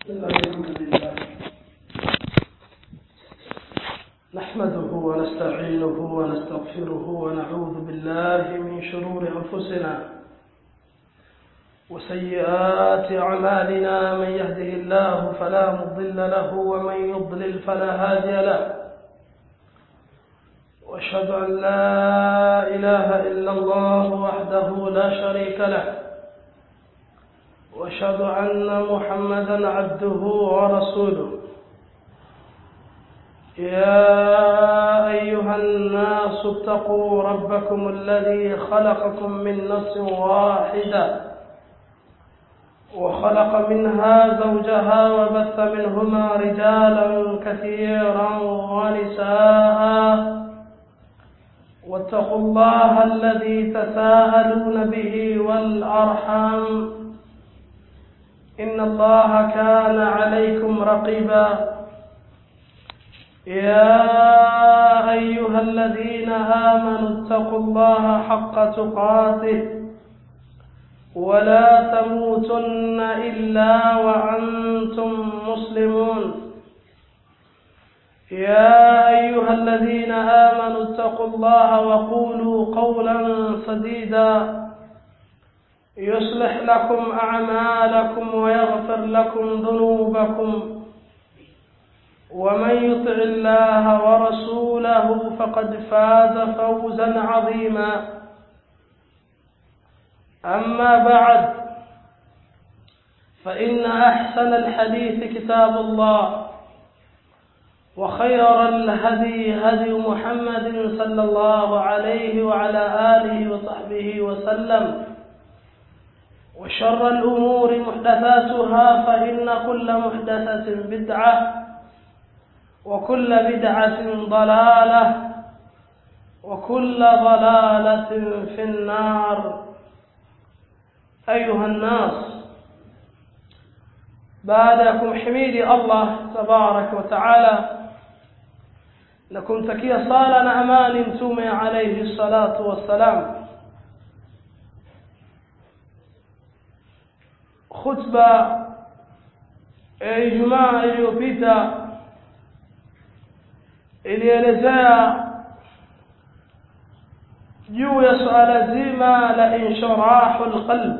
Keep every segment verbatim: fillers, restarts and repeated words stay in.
الحمد لله نحمده ونستعينه ونستغفره ونعوذ بالله من شرور أنفسنا وسيئات أعمالنا. من يهده الله فلا مضل له ومن يضلل فلا هادي له، وأشهد أن لا إله إلا الله وحده لا شريك له، وأشهد أن محمدا عبده ورسوله. يا أيها الناس اتقوا ربكم الذي خلقكم من نفس واحدة وخلق منها زوجها وبث منهما رجالا كثيرا ونساء، واتقوا الله الذي تساءلون به والأرحام إن الله كان عليكم رقيبا. يا أيها الذين آمنوا اتقوا الله حق تقاته ولا تموتن إلا وأنتم مسلمون. يا أيها الذين آمنوا اتقوا الله وقولوا قولا سديدا يصلح لكم أعمالكم ويغفر لكم ذنوبكم، ومن يطع الله ورسوله فقد فاز فوزا عظيما. أما بعد، فإن أحسن الحديث كتاب الله، وخير الهدي هدي محمد صلى الله عليه وعلى آله وصحبه وسلم، وشر الأمور محدثاتها فإن كل محدثة بدعة وكل بدعة ضلالة وكل ضلالة في النار. أيها الناس، بعدكم حميد الله تبارك وتعالى لكم تكي صالنا أمان تومي عليه الصلاة والسلام. خطبة Ijumaa iliyopita ilielezea juu ya suala zima la inshirahul qalb,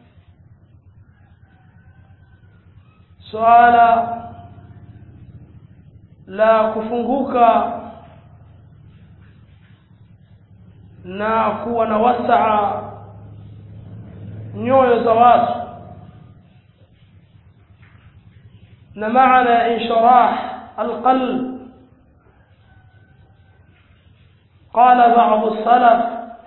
suala la kufunguka na kuwa na wasaa nyoyo za watu. na maana inshirah alqalb, قال بعض السلف: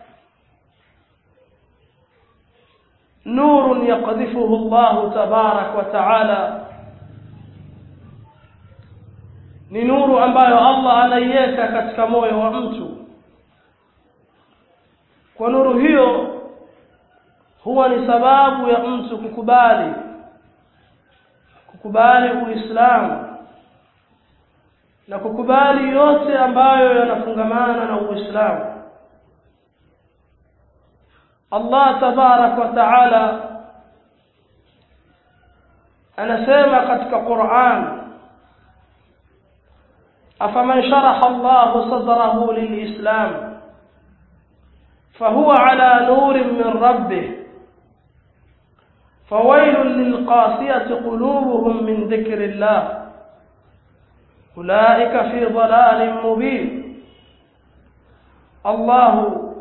نور يقذفه الله تبارك وتعالى، ni nuru ambayo Allah anaiweka katika moyo wa mtu. Kwa nuru hiyo huwa ni sababu ya mtu kukubali kukubali Uislamu na kukubali yote ambayo yanafungamana na Uislamu. Allah tabarak wa taala anasema katika Qur'an: afaman sharaha Allahu sadrahu lilislam fahuwa ala nurin min rabbih فويل للقاسية قلوبهم من ذكر الله أولئك في ضلال مبين. الله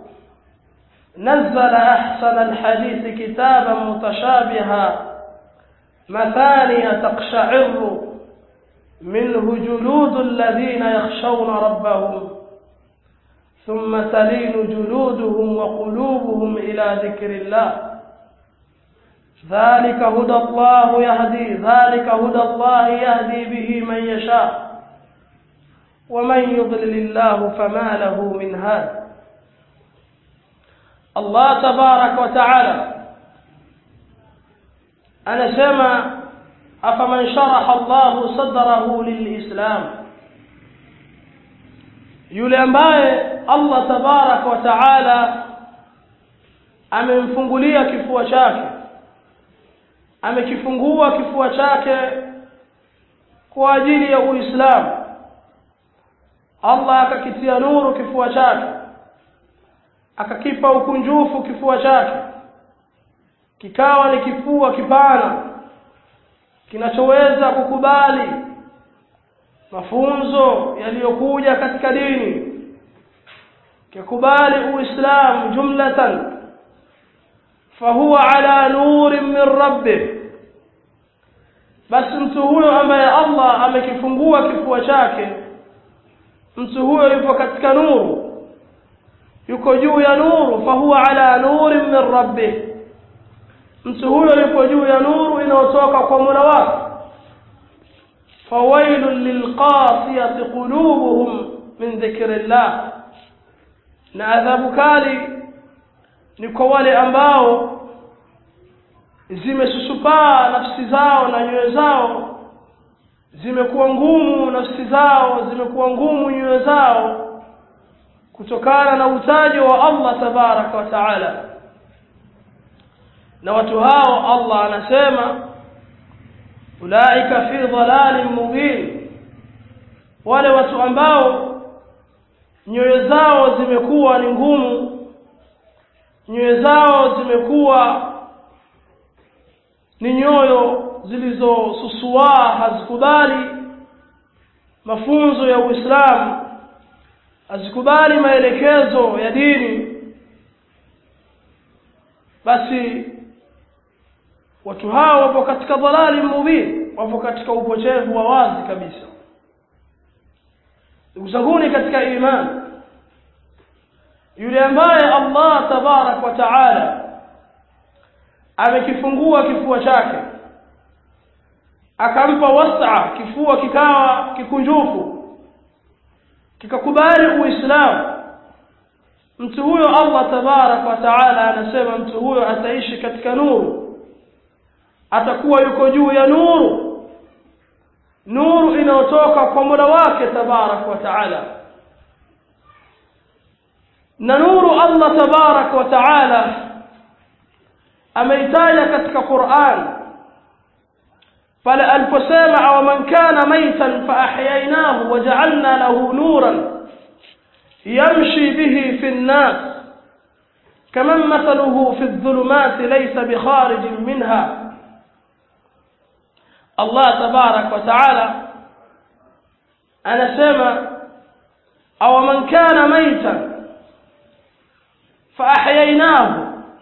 نزل أحسن الحديث كتابا متشابها مثانية تقشعر منه جلود الذين يخشون ربهم ثم تلين جلودهم وقلوبهم إلى ذكر الله ذلك هدى الله يهدي ذلك هدى الله يهدي به من يشاء ومن يضلل الله فما له من هاد. الله تبارك وتعالى أنا سمع: أفمن شرح الله صدره للإسلام، yule ambaye Allah tabarak wa taala amemfungulia kifua chake, amekifungua kifua chake kwa ajili ya Uislamu. Allah akakitia nuru kifua chake, akakipa ukunjufu kifua chake, kikawa ni kifua kipana kinachoweza kukubali mafunzo yaliyokuja katika dini, kikubali Uislamu jumlatan. Fahuwa ala nurin min rabbih, basi mtu huyo ambaye Allah amekifungua kifua chake, mtu huyo yupo katika nuru, yuko juu ya nuru. Fahuwa ala nurin min rabbih, mtu huyo yupo juu ya nuru inayotoka kwa Mola wake. Fawailul lilqasiyati qulubuhum min dhikrillah, na adhabu kali ni kwa wale ambao zimesusupaa nafsi zao na nyoyo zao zimekuwa ngumu, nafsi zao zimekuwa ngumu, nyoyo zao, kutokana na utajo wa Allah tabaraka wa taala. Na watu hao Allah anasema ulaika fi dhalalin mubin, wale watu ambao nyoyo zao zimekuwa ni ngumu, nyoyo zao zimekuwa ni nyoyo zilizosusua, hazikubali mafunzo ya Uislamu, hazikubali maelekezo ya dini, basi watu hao wapo katika dhalali mubin, wapo katika upotevu wa wazi kabisa. Ndugu zangu katika imani, yule ambaye Allah tabarak wa taala amekifungua kifua chake, akampa wasaa, kifua kikawa kikunjufu, kikakubali Uislamu, mtu huyo Allah tabarak wa taala anasema mtu huyo ataishi katika nuru, atakuwa yuko juu ya nuru, nuru inayotoka kwa Mola wake tabarak wa taala. Na nuru Allah tabarak wa taala ameitaja katika Qur'an pale aliposema aw man kana maytan fa ahyaynahu wa ja'alna lahu nuran yamshi bihi fi an-nas kaman mathaluhu fi adh-dhulumati laysa bi kharijin minha. Allah tabarak wa taala anasema aw man kana maytan fa ahyaynahu,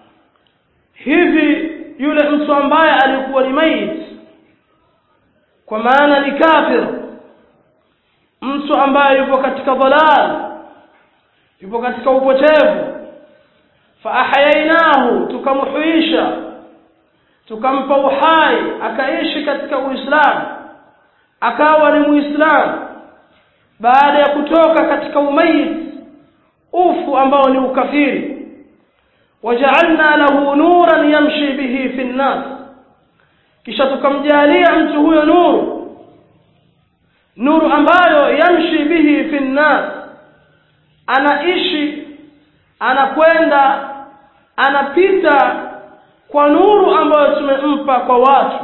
hivi yule mtu ambaye alikuwa ni maiti, kwa maana ni kafir, mtu ambaye yupo katika dhalal, yupo katika upotevu, fa ahyaynahu, tukamhuisha, tukampa uhai, akaishi katika Uislamu, akawa ni Muislamu baada ya kutoka katika umayit, ufu ambao ni ukafiri. Waja'alna lahu nuran yamshi bihi fi an-nas, kisha tukamjalia mtu huyo nuru, nuru ambayo yamshi bihi fi an-nas, anaishi, anakwenda, anapita kwa nuru ambayo tumempa kwa watu.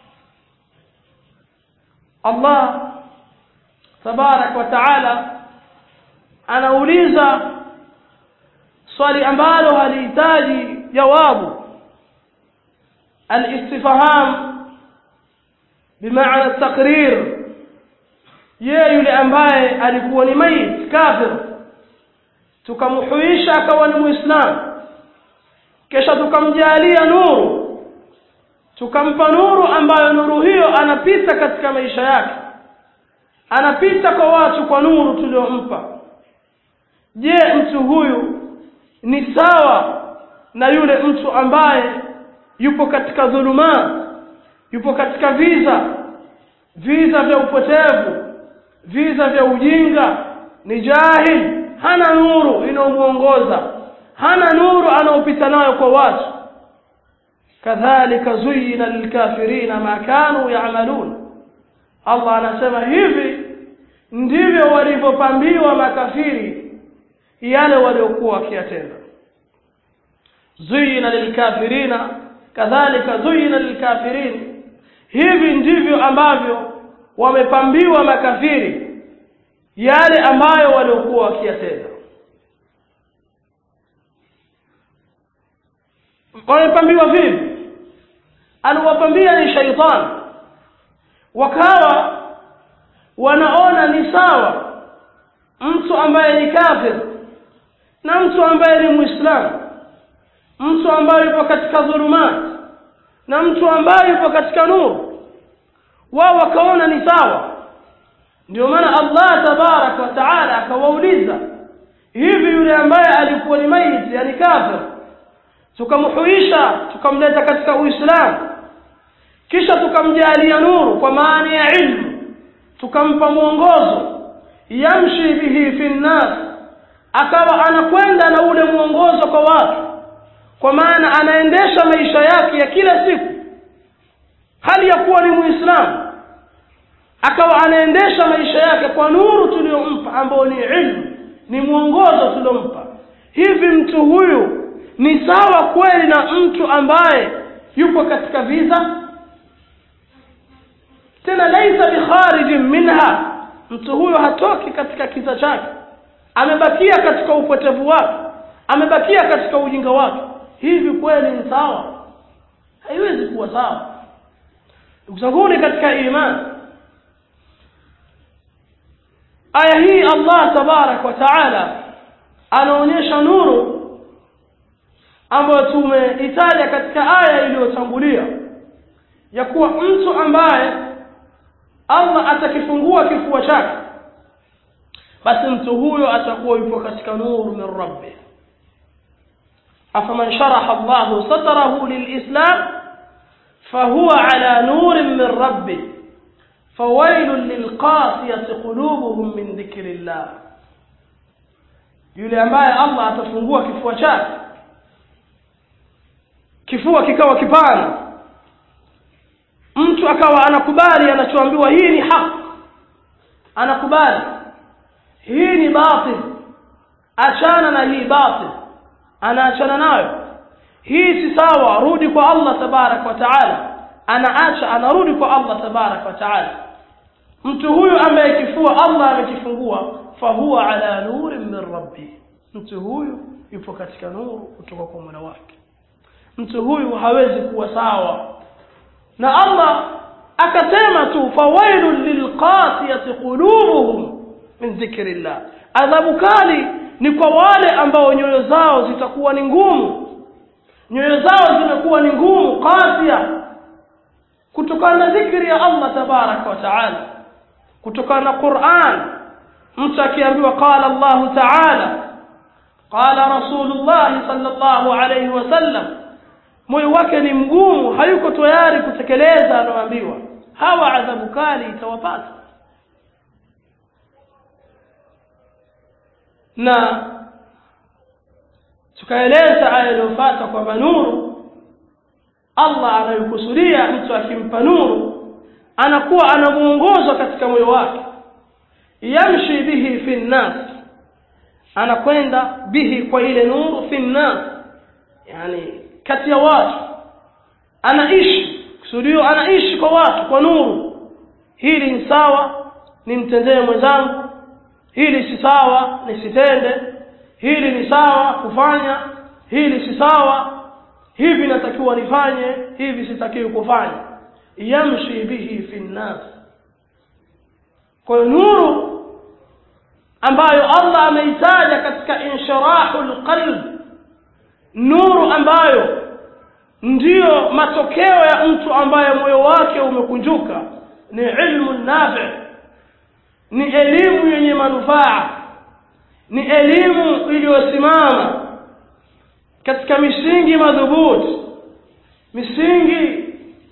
Allah tabarak wa taala anauliza swali ambalo halihitaji jawabu, al-istifham bimaana taqrir. Je, yule ambaye alikuwa ni mayit kafir tukamhuisha akawa ni Muislamu, kisha tukamjalia nuru, tukampa nuru ambayo nuru hiyo anapita katika maisha yake, anapita kwa watu kwa nuru tuliyompa, je, mtu huyu ni sawa na yule mtu ambaye yupo katika dhuluma, yupo katika viza, viza vya upotevu, viza vya ujinga, ni jahil, hana nuru inayomuongoza, hana nuru anaopita nayo kwa watu. Kadhalika zuyina lilkafirina ma kanu ya'malun, Allah anasema hivi ndivyo walivyopambiwa makafiri yale waliokuwa wakiyatenda. Zuyina lilkafirina kadhalika zuyina lilkafirin, hivi ndivyo ambavyo wamepambiwa makafiri yale ambayo waliokuwa wakiyatenda. Wamepambiwa vipi? Aliwapambia ni shaitani, wakawa wanaona ni sawa mtu ambaye ni kafir na mtu ambaye ni muislamu, mtu ambaye yupo katika dhulumat na mtu ambaye yupo katika nuru. Wao wakaona ni sawa. Ndio maana Allah tabarak wa taala akawauliza, hivi yule ambaye alikuwa ni maiti, yani kafir, tukamhuisha tukamleta katika Uislamu, kisha tukamjalia nuru kwa maana ya ilmu, tukampa mwongozo, yamshi bihi fi nnas, akawa anakwenda na ule mwongozo kwa watu, kwa maana anaendesha maisha yake ya kila siku hali ya kuwa ni Muislamu, akawa anaendesha maisha yake kwa nuru tuliyompa ambao ni ilmu, ni mwongozo tuliompa. Hivi mtu huyu ni sawa kweli na mtu ambaye yupo katika viza? Tena laisa bikharijin minha, mtu huyo hatoki katika kiza chake, amebakia katika upotevu wake, amebakia katika ujinga wake. Hivi kweli ni sawa? Haiwezi kuwa sawa. Ukizanguni katika imani, aya hii Allah tabarak wa taala anaonyesha nuru ambayo tumeitaja katika aya iliyotangulia, ya kuwa mtu ambaye Allah atakifungua kifua chake, basi mtu huyo atakuwa yupo katika nuru min rabbih. afaman sharaha Allahu sadrahu lilislam fahuwa ala nurin min rabbih fawailun lilqasiyati qulubuhum min dhikrillah. Yule ambaye Allah atafungua kifua chake, kifua kikawa kipana, mtu akawa anakubali anachoambiwa, hii ni haki, anakubali hii ni batil, achana na hii batil, anaachana nayo, hii si sawa, rudi kwa Allah tabarak wa taala, anaacha, anarudi kwa Allah tabarak wa taala. Mtu huyu ambaye kifua Allah amekifungua, fahuwa ala nurin min rabbi, mtu huyu yupo katika nuru kutoka kwa Mola wake. Mtu huyu hawezi kuwa sawa. Na Allah akasema tu, fawailul lilqasiyati qulubuhum min dhikrillah, adhabu kali ni kwa wale ambao nyoyo zao zitakuwa ni ngumu, nyoyo zao zimekuwa ni ngumu, qasiya, kutokana na dhikri ya Allah tabarak wa taala, kutokana na Qur'an. Mtu akiambiwa qala Allah taala, qala Rasulullah sallallahu alayhi wasallam, moyo wake ni mgumu, hayuko tayari kutekeleza anaoambiwa. Hawa adhabu kali itawapata. Na tukaeleza aya iliyofuata kwamba nuru Allah anayokusudia mtu akimpa nuru anakuwa anamuongoza katika moyo wake, yamshi bihi fi nnas, anakwenda bihi kwa ile nuru fi nnas, yani kati ya watu, anaishi, kusudio anaishi kwa watu kwa nuru. Hili ni sawa, nimtendee mwenzangu, hili si sawa, nisitende, hili ni sawa kufanya, hili si sawa, hivi natakiwa nifanye, hivi sitakiwi kufanya. Yamshi bihi fi nnas. Kwa nuru ambayo Allah ameitaja katika inshirahul qalb, nuru ambayo ndiyo matokeo ya mtu ambaye moyo wake umekunjuka, ni ilmu nafi', ni elimu yenye manufaa, ni elimu iliyosimama katika misingi madhubuti, misingi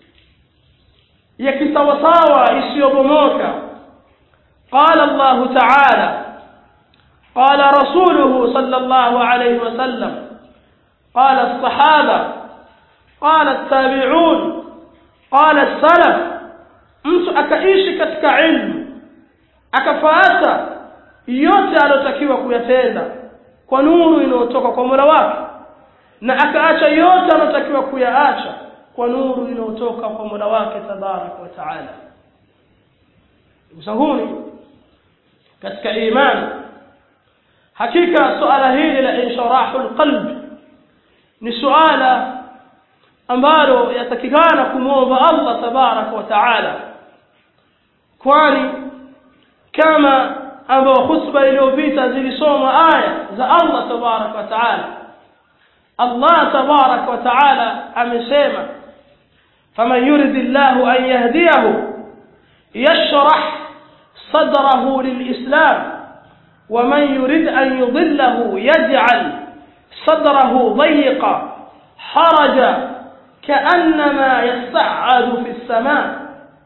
ya kisawasawa isiyobomoka. Qala Allah ta'ala, qala rasuluhu sallallahu alayhi wasallam, qala as-sahaba, qala at-tabi'un, qala as-salaf. Mtu akaishi katika ilmu, akafuata yote alotakiwa kuyatenda kwa nuru inayotoka kwa Mola wake, na akaacha yote alotakiwa kuyaacha kwa nuru inayotoka kwa Mola wake tabarak wa taala. usahuni katika imani hakika suala hili la insharahul qalb ni suala ambalo yatakikana kumuomba Allah tabarak wa taala kwani kama ambao khutba iliyopita zilisoma aya za Allah tabarak wa taala Allah tabarak wa taala amesema faman yuridillahu an yahdiyahu yashrah sadrahu lilislam ومن يريد أن يضله يجعل صدره ضيقا حرجا كأنما يصعد في السماء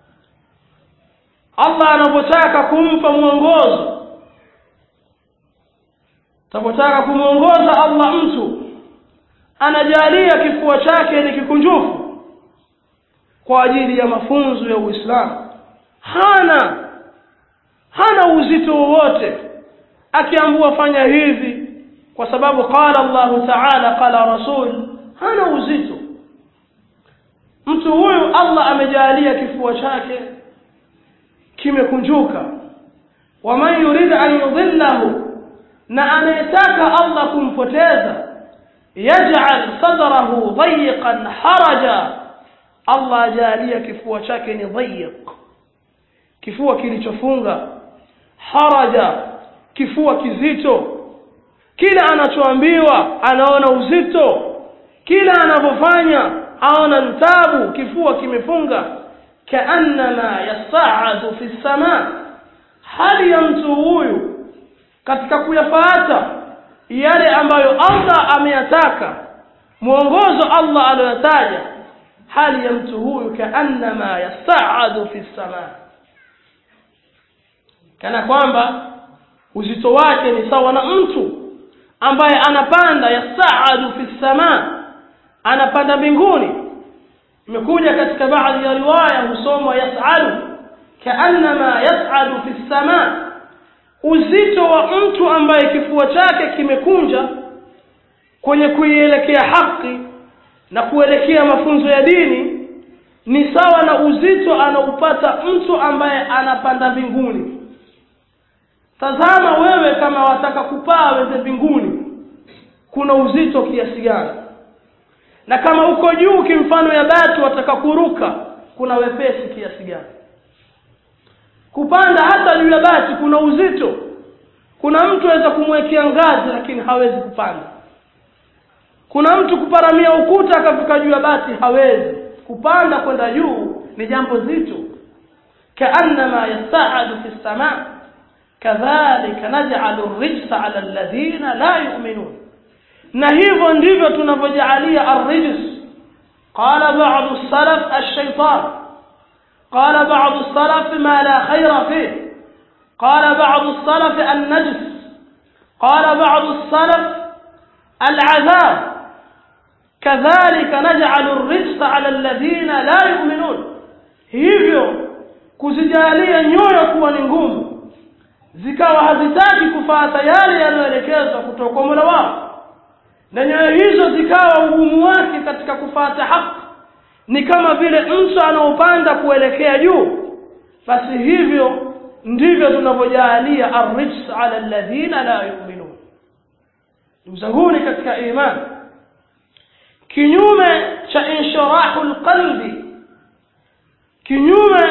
الله anapotaka kumpa mwongozo anapotaka kumuongoza Allah mtu anajalia kifua chake ni kikunjufu kwa ajili ya mafunzo ya Uislamu hana hana uzito wowote akiambiwa fanya hivi kwa sababu qala Allah ta'ala qala rasul hana uzito mtu huyu Allah amejalia kifua chake kimekunjuka wa man yurid an yudhillahu na anayetaka Allah kumpoteza yaj'al sadrahu dayiqan haraja Allah ajalia kifua chake ni dayiq kifua kilichofunga haraja kifua kizito kila anachoambiwa anaona uzito kila anapofanya aona ntabu kifua kimefunga kaannama yas'adu fi samaa hali ya mtu huyu katika kuyafuata yale ambayo Allah ameyataka muongozo Allah aliyotaja hali ya mtu huyu kaannama yas'adu fi samaa kana kwamba uzito wake ni sawa na mtu ambaye anapanda yas'adu fi samaa anapanda mbinguni imekuja katika baadhi ya riwaya husoma yas'adu kaannama yas'adu fi samaa uzito wa mtu ambaye kifua chake kimekunja kwenye kuielekea haki na kuelekea mafunzo ya dini ni sawa na uzito anaupata mtu ambaye anapanda mbinguni tazama wewe kama wataka kupaa wende mbinguni kuna uzito kiasi gani na kama uko juu kimfano ya batu wataka kuruka kuna wepesi kiasi gani kupanda hata juu ya bati kuna uzito kuna mtu aweza kumwekea ngazi lakini hawezi kupanda kuna mtu kuparamia ukuta akafika juu ya bati hawezi kupanda kwenda juu ni jambo zito kaannama yas'adu fi samaa kadhalika naj'alu ar-rijsa 'ala alladhina la yu'minun na hivyo ndivyo tunavyojalia ar-rijs qala ba'd as-salaf ash-shaytan qala ba'd as-salaf ma la khayra fihi qala ba'd as-salaf an-najs qala ba'd as-salaf al-'adhab kadhalika naj'alu ar-rijsa 'ala alladhina la yu'minun hivyo kuzijalia nyoyo kuwa ni ngumu zikawa hazitaki kufuata yale yanayoelekezwa kutoka kwa Mola wao na nyoyo hizo zikawa ugumu wake katika kufuata haki ni kama vile mtu anaopanda kuelekea juu basi hivyo ndivyo tunavyojalia ar-rijs 'ala alladhina la yu'minun mzanguni katika imani kinyume cha inshirahul qalbi kinyume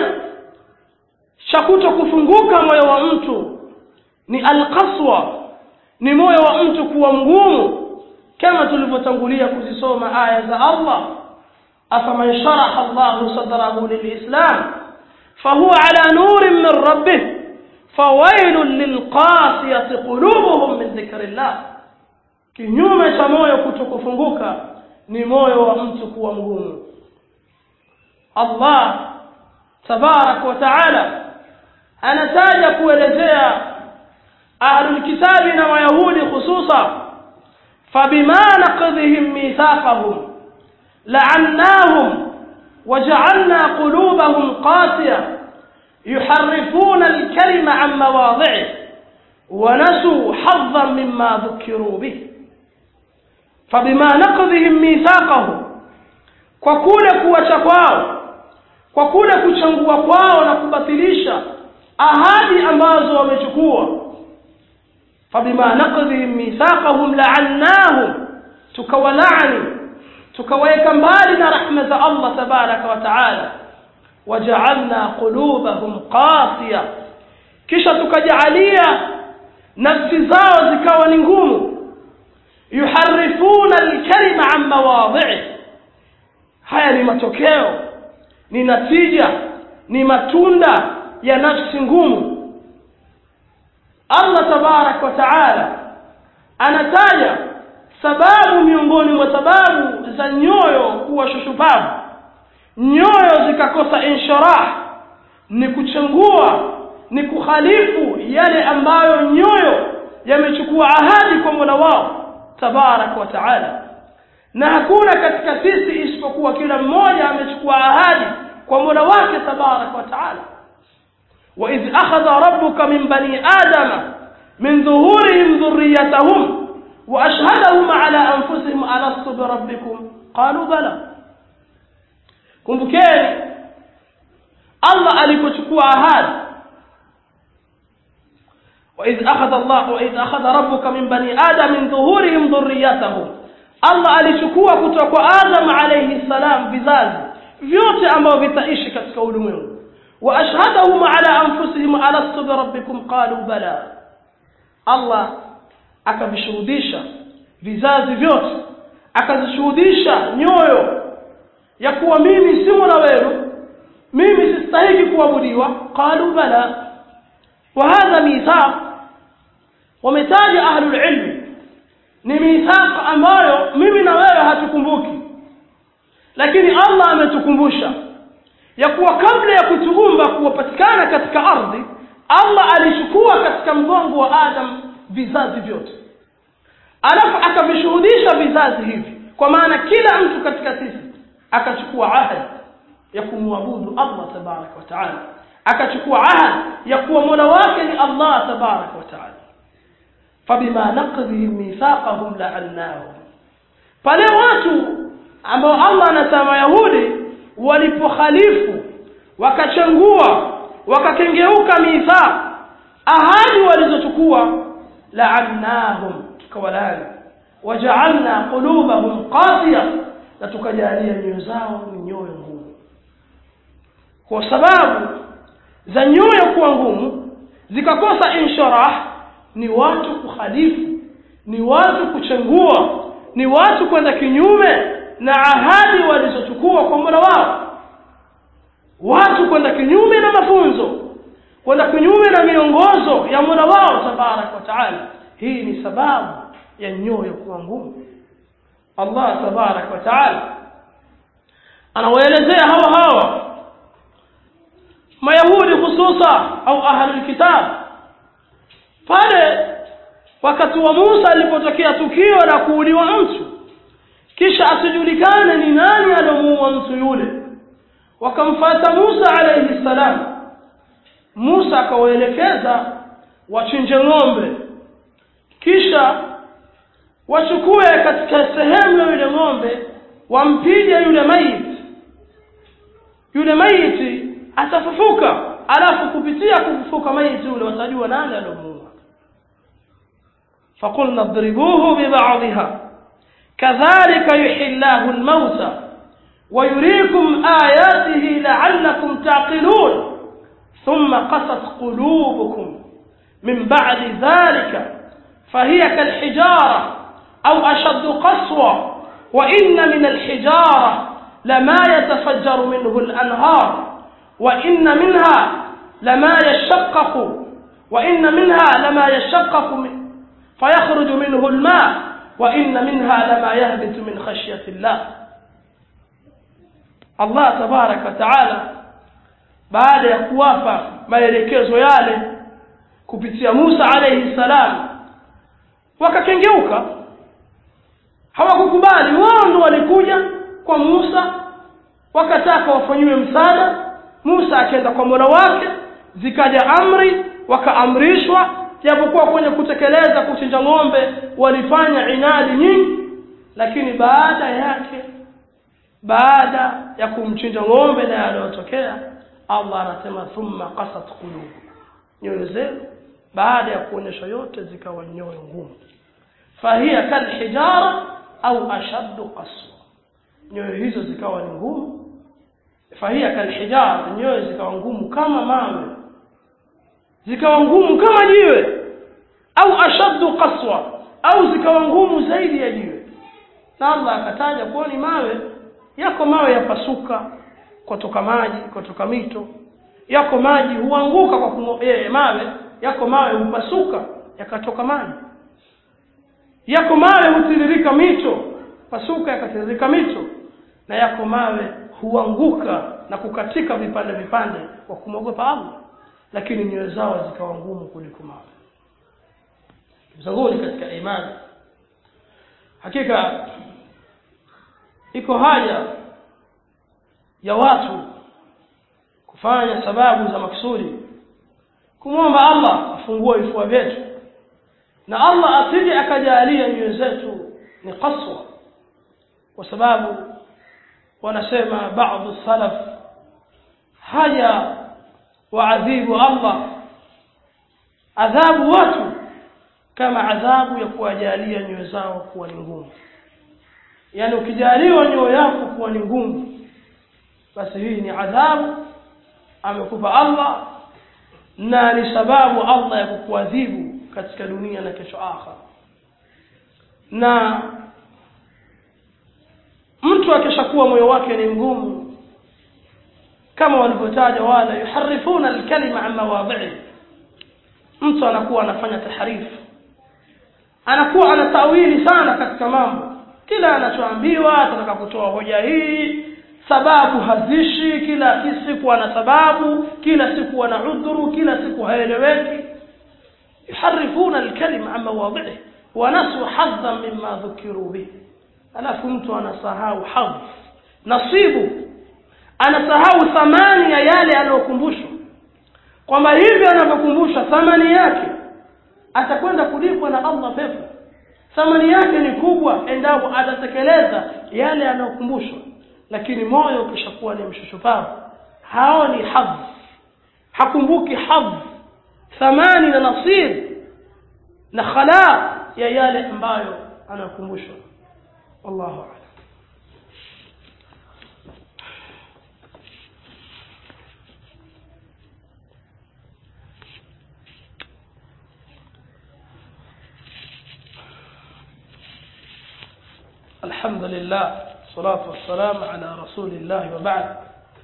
cha kutokufunguka moyo wa mtu ni alqaswa ni moyo wa mtu kuwa mgumu kama tulivyotangulia kuzisoma aya za Allah afaman sharaha Allahu sadrahu lilislam fahuwa ala nurin min rabbih fawailun lilqasiyati qulubuhum min dhikrillah kinyume cha moyo kutokufunguka ni moyo wa mtu kuwa mgumu Allah tabarak wa taala anataja kuelezea ahlul kitabi na wayahudi hususa fabima naqdhihim mithaqahum la'annahum waja'alna qulubahum qasiyah yuharrifuna al-kalima 'an mawadhi'i wa nasu haddan mimma dhukiru bihi fabima naqdhihim mithaqahum kwa kule kuacha kwao kwa kule kuchangua kwao na kubatilisha ahadi ambazo wamechukua. Fabima naqdhihim mithaqahum la'annahum, tukawalaani tukaweka mbali na rahma za Allah tabaraka wa taala. Waja'alna qulubahum qasiya, kisha tukajalia nafsi zao zikawa ni ngumu. Yuharifuna al-kalima an mawadhi'i, haya ni matokeo, ni natija, ni matunda ya nafsi ngumu. Allah tabarak wa taala anataja sababu miongoni mwa sababu za nyoyo kuwa shushupavu, nyoyo zikakosa inshirah, ni kuchangua, ni kukhalifu yale ambayo nyoyo yamechukua ahadi kwa Mola wao tabarak wa taala. Na hakuna katika sisi isipokuwa kila mmoja amechukua ahadi kwa Mola wake tabarak wa taala. wa idh akhadha rabbuka min bani adama min dhuhurihim dhurriyyatahum wa ashhadahum ala anfusihim alastu bi rabbikum qalu bala. Kumbukeni Allah alipochukua ahadi, wa idh akhadha Allah wa idh akhadha rabbuka min bani adama min dhuhurihim dhurriyyatahum, Allah alichukua kutoka kwa Adam alayhi salam vizazi vyote ambao vitaishi katika ulimwengu. Wa ashhadahum ala anfusihim alastu bi rabbikum qalu bala, Allah akavishuhudisha vizazi vyote, akazishuhudisha nyoyo ya kuwa mimi si Mola wenu, mimi sistahili kuabudiwa. Qalu bala. Wa hadha mithaq, wametaja ahlul ilmi ni mithaq ambayo mimi na wewe hatukumbuki, lakini Allah ametukumbusha ya kuwa kabla ya kutuumba kuwapatikana katika ardhi, Allah alichukua katika mgongo wa Adam vizazi vyote, alafu akavishuhudisha vizazi hivi. Kwa maana kila mtu katika sisi akachukua ahadi ya kumwabudu Allah tabarak wa taala, akachukua ahadi ya kuwa Mola wake ni Allah tabarak wa taala. Fabima naqdhihim mithaqahum la'annahum, pale watu ambao Allah anasema Yahudi walipokhalifu, wakachangua, wakakengeuka mithaq, ahadi walizochukua, la'annahum, tukawalaani. Waja'alna qulubahum qasiya, na tukajalia nyoyo zao ni nyoyo ngumu. Kwa sababu za nyoyo kuwa ngumu zikakosa inshirah, ni watu kukhalifu, ni watu kuchangua, ni watu kwenda kinyume na ahadi walizochukua kwa Mola wao, watu kwenda kinyume na mafunzo, kwenda kinyume na miongozo ya Mola wao tabarak wa taala. Hii ni sababu ya nyoyo kuwa ngumu. Allah tabarak wa taala anawaelezea hawa hawa Mayahudi hususa au ahlul kitab pale wakati wa Musa alipotokea tukio la kuuliwa mtu, kisha asijulikane ni nani alomuua mtu yule. Wakamfuata Musa alayhi salam. Musa akawaelekeza wachinje ng'ombe, kisha wachukue katika sehemu ya yule ng'ombe, wampige yule maiti. Yule maiti atafufuka, alafu kupitia kufufuka maiti yule watajua nani alomuua. فقلنا اضربوه ببعضها كذلك يحيي الله الموتى ويريكم آياته لعلكم تعقلون ثم قست قلوبكم من بعد ذلك فهي كالحجارة أو أشد قسوة وإن من الحجارة لما يتفجر منه الأنهار وإن منها لما يشقق وإن منها لما يشقق من فيخرج منه الماء وإن منها لما يهبط من خشية الله. الله تبارك وتعالى baada ya kuwapa maelekezo yale kupitia Musa alayhi salam, wakakengeuka, hawakukubali. Wao ndio walikuja kwa Musa wakataka wafanywe msaada. Musa akaenda kwa Mola wake, zikaja amri, wakaamrishwa, japokuwa kwenye kutekeleza kuchinja ng'ombe walifanya inadi nyingi, lakini baada yake, baada ya kumchinja ng'ombe na yaliyotokea, Allah anasema thumma qasat qulub, nyoyo zenu baada ya kuonyesha yote zikawa nyoyo ngumu. Fahia kalhijara au ashaddu qaswa, nyoyo hizo zikawa ni ngumu. Fahia kalhijara, nyoyo zikawa ngumu kama mawe, zikawa ngumu kama jiwe, au ashaddu qaswa, au zikawa ngumu zaidi ya jiwe. Na Allah akataja kuwa ni mawe. Yako mawe yapasuka kutoka maji, kutoka mito. Yako maji huanguka kwa kumo, eh, mawe yako mawe hupasuka yakatoka maji. Yako mawe hutiririka mito, pasuka yakatiririka mito. Na yako mawe huanguka na kukatika vipande vipande kwa kumogopa Allah, lakini nyoyo zao zikawa ngumu kuliko mawe. Mzanguni katika imani, hakika iko haja ya watu kufanya sababu za maksudi kumwomba Allah afungue vifua vyetu, na Allah asije akajalia nyoyo zetu ni qaswa, kwa sababu wanasema baadhi salaf haja waadhibu Allah adhabu watu kama adhabu ya kuwajalia nyoyo zao kuwa ni ngumu. Yani ukijaliwa nyoyo yako kuwa ni ngumu, basi hii ni adhabu amekupa Allah, na ni sababu Allah ya kukuadhibu katika dunia na kesho akhera. Na mtu akishakuwa moyo wake ni mgumu, kama walivyotaja wala yuharifuna alkalima an mawadhi'i, mtu anakuwa anafanya taharifu, anakuwa anatawili sana katika mambo. Kila anachoambiwa atataka kutoa hoja hii, sababu hazishi, kila siku ana sababu, kila siku ana udhuru, kila siku haeleweki. yuharifuna alkalima an mawadhi'i wa nasu hadhan mimma dhukiru bihi. Alafu mtu anasahau hadh, nasibu, anasahau thamani ya yale aliyokumbushwa, kwamba hivi anavyokumbusha thamani yake atakwenda kulipwa na Allah pepo. Thamani yake ni kubwa endapo atatekeleza yale anayokumbushwa. Lakini moyo ukishakuwa ni mshushupavu, haoni hadh, hakumbuki hadh, thamani na nasib na khala ya yale ambayo anakumbushwa. Allahu a'lam. الحمد لله والصلاة والسلام على رسول الله وبعد.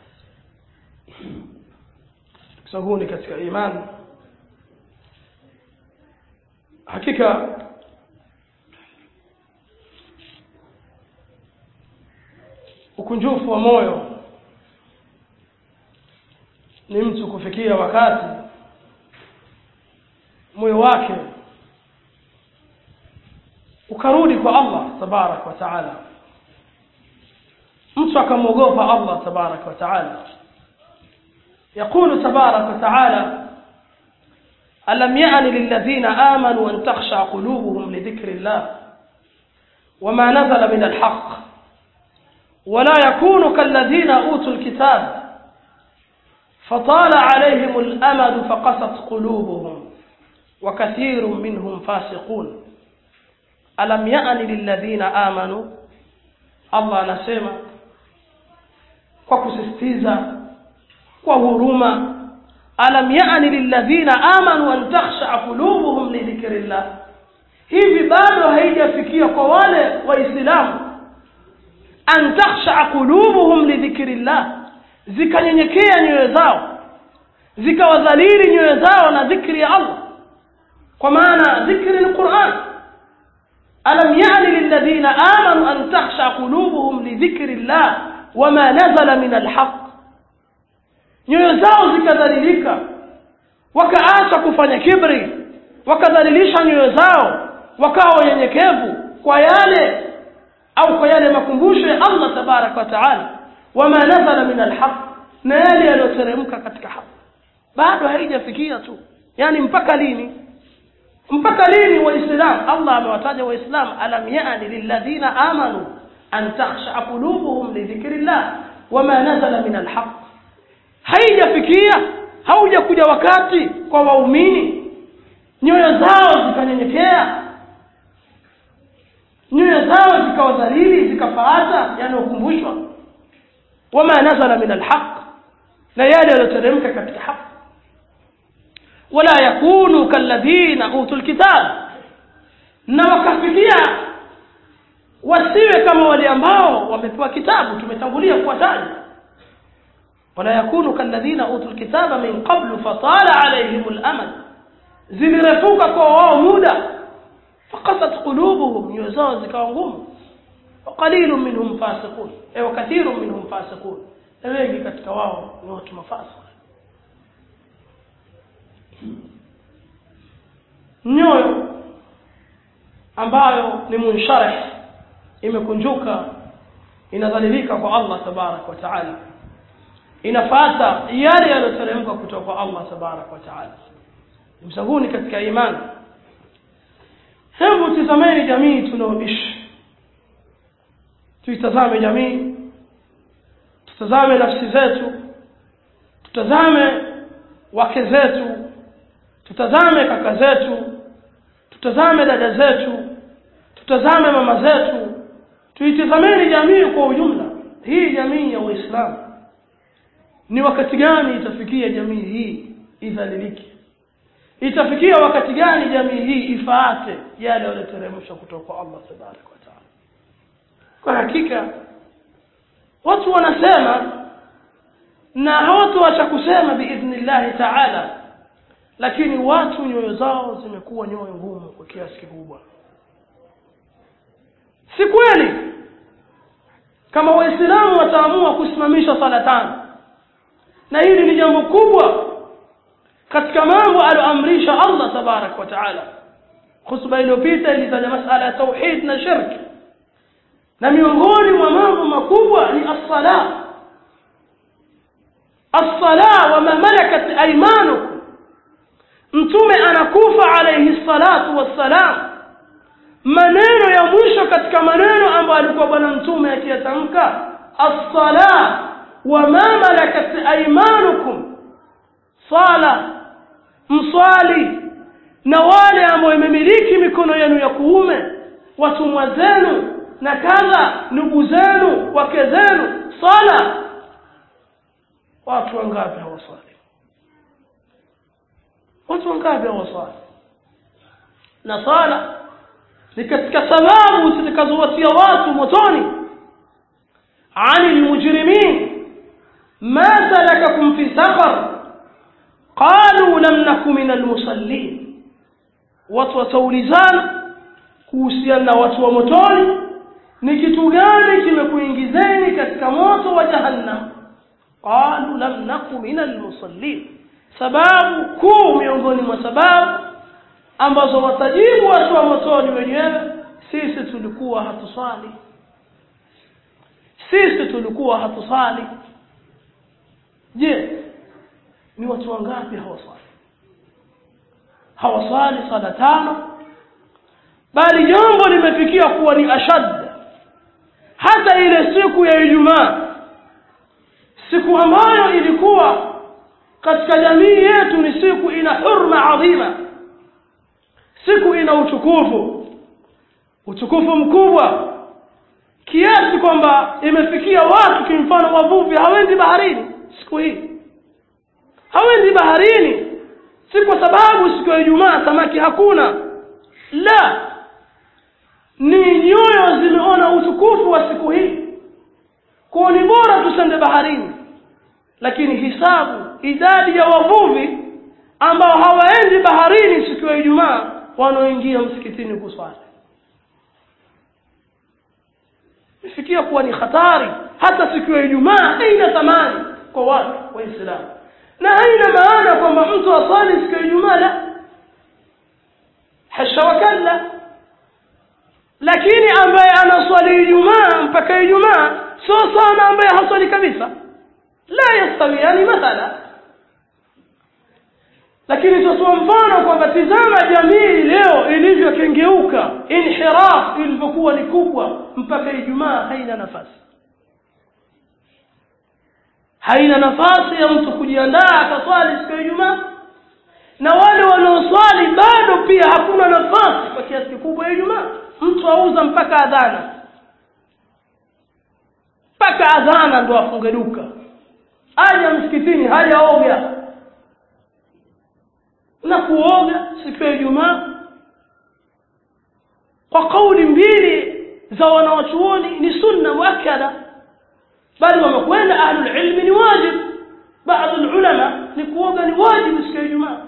سهوني katika imani, hakika ukunjufu wa moyo ni mtu kufikia wakati moyo wake ukarudi kwa Allah tabarak wa taala, mtu akamwogopa Allah tabarak wa taala. يقول تبارك وتعالى ألم يأن للذين آمنوا أن تخشع قلوبهم لذكر الله وما نزل من الحق ولا يكونوا كالذين أوتوا الكتاب فطال عليهم الأمد فقست قلوبهم وكثير منهم فاسقون. ألم يأن للذين آمنوا، الله نسمع kwa kusisitiza kwa huruma, alam ya'ni lilladhina amanu an takhsha qulubuhum li dhikrillah. Hivi bado haijafikia kwa wale waislamu an takhsha qulubuhum li dhikrillah, zikanyenyekea nyoyo zao, zikawadhalili nyoyo zao na dhikri ya Allah, kwa maana dhikri al-Qur'an. alam ya'ni lilladhina amanu an takhsha qulubuhum li dhikrillah wama nazala min al-haqq, nyoyo zao zikadhalilika, wakaacha kufanya kibri, wakadhalilisha nyoyo zao, wakawa wanyenyekevu kwa yale au kwa yale makumbusho ya Allah tabarak wa taala, wama nazala min alhaq, na yale yaliyoteremka katika haki. Bado haijafikia tu. Yani mpaka lini? Mpaka lini waislamu? Allah amewataja waislamu, alam ya'ni lilladhina amanu an takhsha qulubuhum li dhikrillah wama nazala min alhaq. Haijafikia, haujakuja wakati kwa waumini nyoyo zao zikanyenyekea, nyoyo zao zikawa dhalili, zikafuata yanayokumbushwa wama nazala min alhaq, na yale yaliyoteremka katika haki. Wala yakunu kalladhina utul kitab, na wakafikia wasiwe kama wale ambao wamepewa kitabu. Tumetangulia kuwataja, wala yakunu kalladhina utul kitaba min qablu fatala alayhimul amad, zilirefuka kwa wao muda, faqasat qulubuhum, nyoyo zao zikawa ngumu, wa qalilun minhum fasiqun, ay wa kathirun minhum fasiqun, na wengi katika wao ni watu mafasik. Nyoyo ambayo ni munsharih, imekunjuka, inadhalilika kwa Allah tabarak wa taala, inafuata yale yaliyoteremka kutoka kwa Allah tabarak wa taala. Msaguni katika imani, hebu tazameni jamii tunaoishi, tuitazame jamii, tutazame nafsi zetu, tutazame wake zetu, tutazame kaka zetu, tutazame dada zetu, tutazame mama zetu, tuitazameni jamii kwa ujumla. Hii jamii ya Uislamu ni wakati gani itafikia jamii hii idhalilike? Itafikia wakati gani jamii hii ifaate yale yaliyoteremshwa kutoka kwa Allah tabaraka wa taala? Kwa hakika watu wanasema na hawatoacha kusema biidhnillah taala, lakini watu nyoyo zao zimekuwa nyoyo ngumu kwa kiasi kikubwa. Si kweli kama Waislamu wataamua kusimamisha sala tano, na hili ni jambo kubwa katika mambo aliyoamrisha Allah tabarak wa taala. Khutba iliyopita ilitaja masala ya tauhid na shirk, na miongoni mwa mambo makubwa ni as-sala. As-sala wa ma malakat aymanukum, mtume anakufa alayhi salatu wassalam, maneno ya mwisho katika maneno ambayo alikuwa bwana mtume akiyatamka, as-sala wa ma malakat aymanukum, sala, mswali na wale ambao imemiliki mikono yenu ya kuume, watumwa zenu na kadha, ndugu zenu, wake zenu. Sala, watu wangapi hawaswali? Watu wangapi hawaswali? Na sala ni katika sababu zitakazowatia watu motoni. Ani almujrimin ma salakakum fi saqar qalu lam nakum min almusallin, watu wataulizana kuhusiana na watu wa motoni, ni kitu gani kimekuingizeni katika moto wa jahannam? Qalu lam nakum min almusallin, sababu kuu miongoni mwa sababu ambazo watajibu watu wa motoni wenyewe, sisi tulikuwa hatusali, sisi tulikuwa hatusali. Je, ni watu wangapi hawasali? Hawasali sala tano, bali jambo limefikia kuwa ni ashad. Hata ile siku ya Ijumaa, siku ambayo ilikuwa katika jamii yetu ni siku ina hurma adhima, siku ina utukufu, utukufu mkubwa kiasi kwamba imefikia watu kimfano wavuvi hawendi baharini siku hii. Hawendi baharini si kwa sababu siku ya Ijumaa samaki hakuna, la, ni nyoyo zimeona utukufu wa siku hii, kwa ni bora tusende baharini. Lakini hisabu idadi ya wavuvi ambao hawaendi baharini siku ya Ijumaa wanaoingia msikitini kuswali, ifikia kuwa ni hatari. Hata siku ya Ijumaa haina thamani kwa watu wa Uislamu, na haina maana kwamba mtu asali siku ya Ijumaa, la, hasha wakalla. Lakini ambaye anaswali Ijumaa mpaka Ijumaa sio sana ambaye haswali kabisa, la yastawiani mathala. Lakini tutoa mfano kwamba tizama jamii leo ilivyokengeuka, inhiraf ilivyokuwa ni kubwa, mpaka Ijumaa haina nafasi. Haina nafasi ya mtu kujiandaa akaswali siku ya pia hakuna nafasi kwa kiasi kikubwa ya Ijumaa. Mtu auza mpaka adhana, mpaka adhana ndo afunge duka, aje msikitini hajaoga. Na kuoga siku ya Ijumaa kwa kauli mbili za wanawachuoni ni sunna muakkada, bali wamekwenda ahlul ilmi ni wajib. Baadhi ya ulama ni kuoga ni wajib siku ya Ijumaa.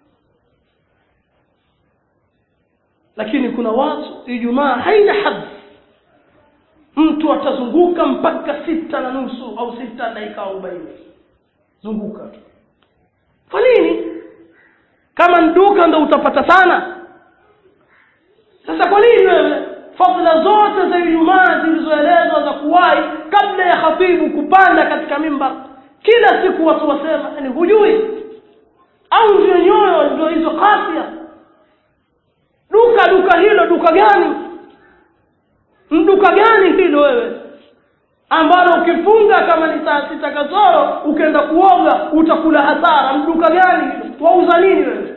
Lakini kuna watu Ijumaa haina hadhi, mtu atazunguka mpaka sita na nusu au sita dakika arobaini zunguka tu. Kwa nini? Kama nduka ndo utapata sana. Sasa kwa nini wewe fadhila zote za Ijumaa zilizoelezwa za kuwahi kabla ya khatibu kupanda katika mimbar kila siku watu wasema, yani hujui au ndio nyoyo ndio hizo kasia? Duka duka hilo duka gani? Mduka gani hilo wewe ambalo ukifunga kama ni saa sita kasoro ukaenda kuoga utakula hasara? Mduka gani hilo? Wauza nini wewe?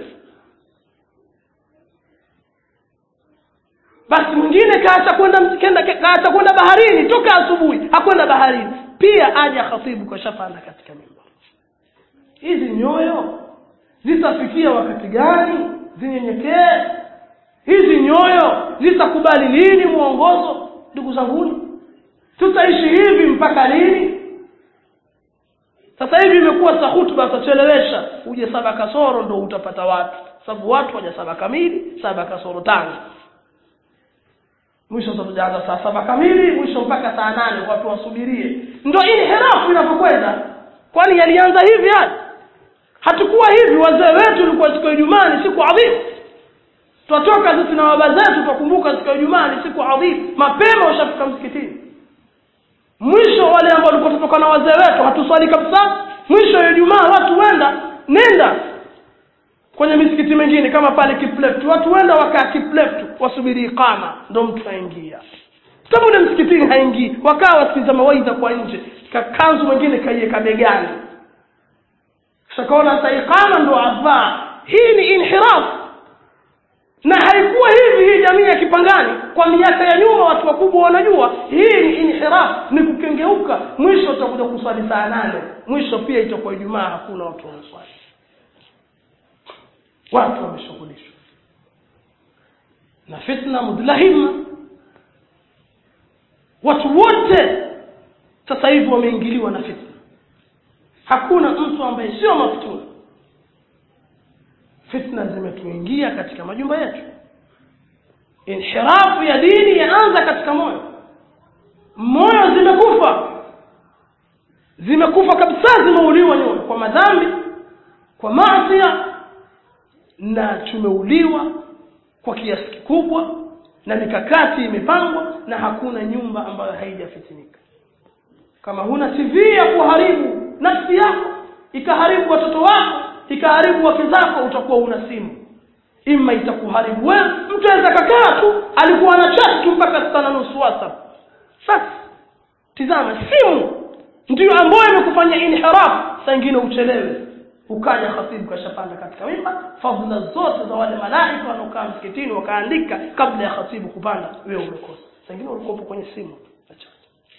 Basi mwingine kaacha kwenda msikenda kaacha kwenda baharini toka asubuhi hakwenda baharini, pia aje khatibu kwa shafanda katika mimbar. Hizi nyoyo zitafikia wakati gani zinyenyekee? Hizi nyoyo zitakubali lini muongozo? Ndugu zangu, tutaishi hivi mpaka lini? Sasa hivi imekuwa sa hutuba tutachelewesha, uje saba kasoro ndo utapata watu, sababu watu waja saba kamili, saba kasoro tano. Mwisho tutaanza saa saba kamili, mwisho mpaka saa nane watu wasubirie. Ndio inhirafu inapokwenda. Kwani yalianza hivi hadi? Hatakuwa hivi. Wazee wetu walikuwa siku ya Ijumaa ni siku adhimu. Tutoka sisi na baba zetu tukumbuka siku ya Ijumaa ni siku adhimu. Mapema ushafika msikitini. Mwisho wale ambao walikuwa kutoka na wazee wetu hatuswali kabisa. Mwisho ya Ijumaa watu wenda nenda kwenye misikiti mingine kama pale Kipleftu, watu wenda wakaa Kipleftu wasubiri iqama ndo mtu aingia. Sababu na msikitini haingii, wakaa wasikiza mawaidha kwa nje, kakanzu mwingine kaiweka begani. Shakaona sa iqama ndo avaa. Hii ni inhiraf. Na haikuwa hivi hii jamii ya Kipangani kwa miaka ya nyuma, watu wakubwa wanajua hii ni inhiraf, ni kukengeuka. Mwisho utakuja kuswali saa nane, mwisho pia itakuwa Ijumaa hakuna watu wanaswali. Watu wameshughulishwa na fitna mudlahima. Watu wote sasa hivi wameingiliwa na fitna. Hakuna mtu ambaye sio maftuna. Fitna zimetuingia katika majumba yetu. Inhirafu ya dini yaanza katika moyo. Moyo zimekufa. Zimekufa kabisa, zimeuliwa nyoyo kwa madhambi, kwa maasi, na tumeuliwa kwa kiasi kikubwa, na mikakati imepangwa, na hakuna nyumba ambayo haijafitinika. Kama huna T V ya kuharibu nafsi yako, ikaharibu watoto wako, ikaharibu wake zako, utakuwa una simu. Ima itakuharibu wewe. Mtu anaweza kakaa tu alikuwa anachat tu mpaka saa nusu WhatsApp. Sasa tizama, simu ndio ambayo imekufanya inhiraf. Saa nyingine uchelewe, ukaja khatibu kashapanda katika mimbar, fadhila zote za wale malaika wanaokaa msikitini wakaandika kabla ya khatibu kupanda, wewe umekosa. Saa nyingine ulikuwa kwenye simu. Acha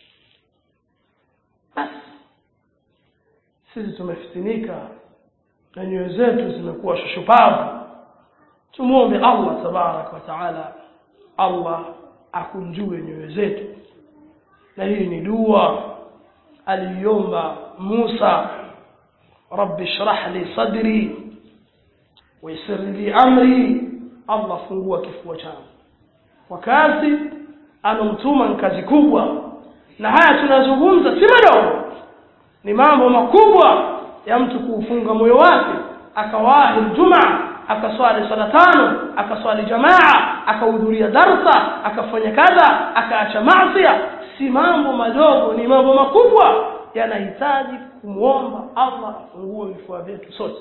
basi, sisi tumefitinika na nyoyo zetu zimekuwa shushupavu. Tumuombe Allah tabarak wa taala, Allah akunjue nyoyo zetu. Na hii ni dua aliomba Musa, Rabbi shrah li sadri wa yassir li amri. Allah fungua kifua changu. Wakati anomtuma kazi kubwa, na haya tunazungumza si madogo, ni mambo makubwa ya mtu kufunga moyo wake, akawahi Ijumaa, akaswali sala tano, akaswali jamaa, akahudhuria darasa, akafanya kadha, akaacha maasi. Si mambo madogo, ni mambo makubwa, yanahitaji kumuomba Allah afungue vifua vyetu sote.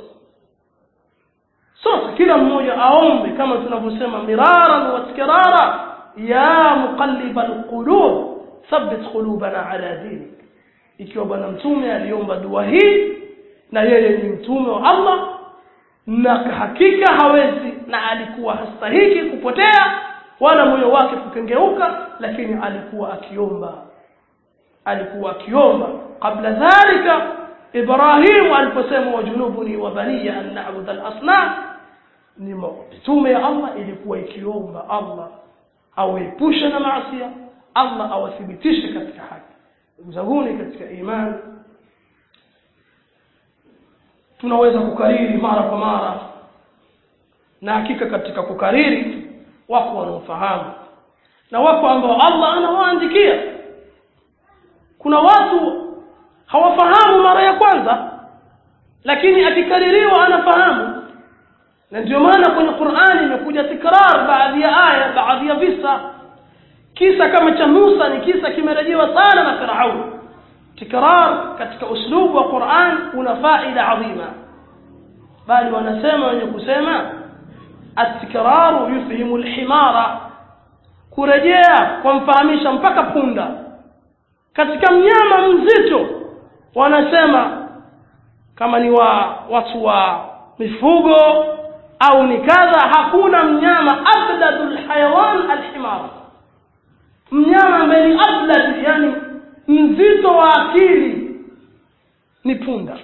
Sote kila mmoja aombe kama tunavyosema miraran wa tikrara, ya muqallibal qulub thabbit qulubana ala dinik. Ikiwa bwana mtume aliomba dua hii, na yeye ni mtume wa Allah, na hakika hawezi na alikuwa hastahiki kupotea wala moyo wake kukengeuka, lakini alikuwa akiomba alikuwa akiomba kabla dhalika. Ibrahim aliposema wajunubuni wa baniya an na'budu al-asnam, ni mtume ya Allah ilikuwa ikiomba Allah auepushe na maasi, Allah awathibitishe katika haki. Ndugu zangu katika imani, tunaweza kukariri mara kwa mara, na hakika katika kukariri wako wanaofahamu na wako ambao Allah anawaandikia. Kuna watu hawafahamu mara ya kwanza, lakini akikaririwa anafahamu. Na ndio maana kwenye Qur'ani imekuja tikrar baadhi ya aya, baadhi ya visa. Kisa kama cha Musa ni kisa kimerejewa sana na Firaun. Tikrar katika uslubu wa Qur'an una faida adhima, bali wanasema wenye kusema at-tikraru yufhimu al-himara, kurejea kumfahamisha mpaka punda. Katika mnyama mzito wanasema kama ni wa watu wa mifugo au ni kadha, hakuna mnyama abladul hayawan al-himara, mnyama ambaye ni ablad, yani mzito wa akili, ni punda.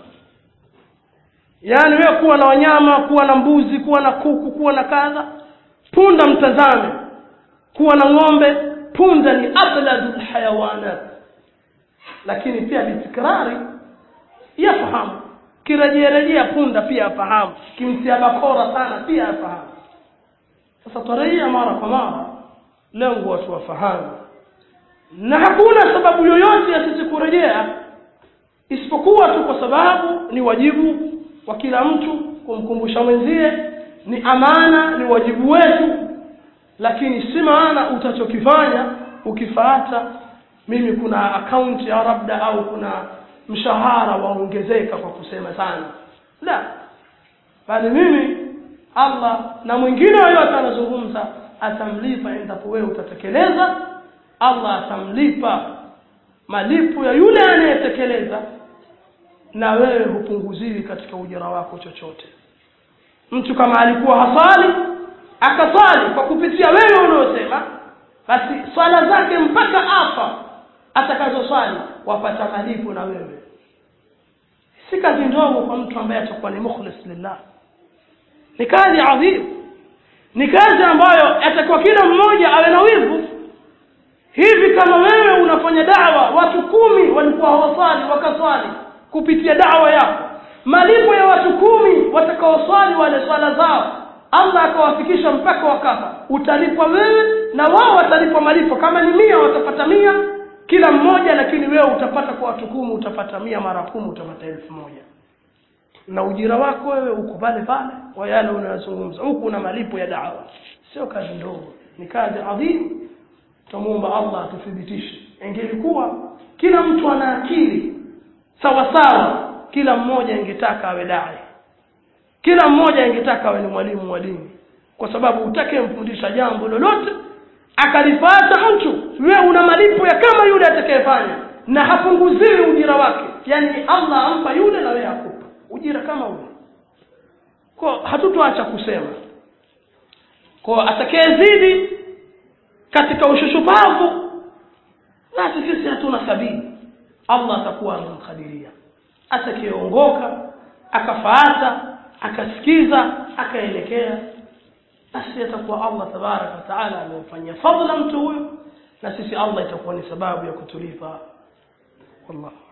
Yani wewe kuwa na wanyama, kuwa na mbuzi, kuwa na kuku, kuwa na kadha, punda mtazame. Kuwa na ng'ombe, punda ni abladul hayawanat. Lakini pia bitikrari yafahamu, kirejea punda pia afahamu, kimtia bakora sana pia afahamu. Sasa tarejea mara kwa mara, lengo watu wafahamu. Na hakuna sababu yoyote ya sisi kurejea isipokuwa tu kwa sababu ni wajibu wa kila mtu kumkumbusha mwenzie, ni amana, ni wajibu wetu. Lakini si maana utachokifanya ukifuata mimi kuna account ya labda au kuna mshahara waongezeka kwa kusema sana, la, bali mimi Allah na mwingine yoyote anazungumza atamlipa endapo wewe utatekeleza. Allah atamlipa malipo ya yule anayetekeleza, na wewe hupunguziwi katika ujira wako chochote. Mtu kama alikuwa hasali akasali kwa kupitia wewe unaosema, basi swala zake mpaka afa atakazoswali wapata malipo na wewe. Si kazi ndogo kwa mtu ambaye atakuwa ni mukhlis lillah, ni kazi adhim, ni kazi ambayo atakuwa kila mmoja awe na wivu. Hivi kama wewe unafanya da'wa, watu kumi walikuwa hawasali wakaswali kupitia da'wa yako, malipo ya watu kumi watakaoswali wale swala zao Allah akawafikisha mpaka wakafa, utalipwa wewe na wao watalipwa malipo. Kama ni mia watapata mia kila mmoja, lakini wewe utapata kwa watu kumi utapata mia mara kumi utapata elfu moja. Na ujira wako wewe uko pale pale kwa yale unayozungumza, huko una malipo ya da'wa. Sio kazi ndogo, ni kazi adhim. Tumuomba Allah atuthibitishe. Ingelikuwa kila mtu ana akili sawa sawa, kila mmoja ingetaka awe dai, kila mmoja ingetaka awe ni mwalimu wa dini, kwa sababu utakayemfundisha jambo lolote akalifuata mtu, wewe una malipo ya kama yule atakayefanya, na hapunguziwi ujira wake. Yani Allah ampa yule na wewe akupa ujira kama ule. Kwa hatutoacha kusema, kwa atakayezidi katika ushushupavu, na sisi hatuna sabili, Allah atakuwa anamkadiria. Atakayeongoka akafuata akasikiza akaelekea, basi atakuwa Allah tabaraka wa taala amemfanyia fadhila mtu huyo, na sisi Allah itakuwa ni sababu ya kutulipa. Wallah.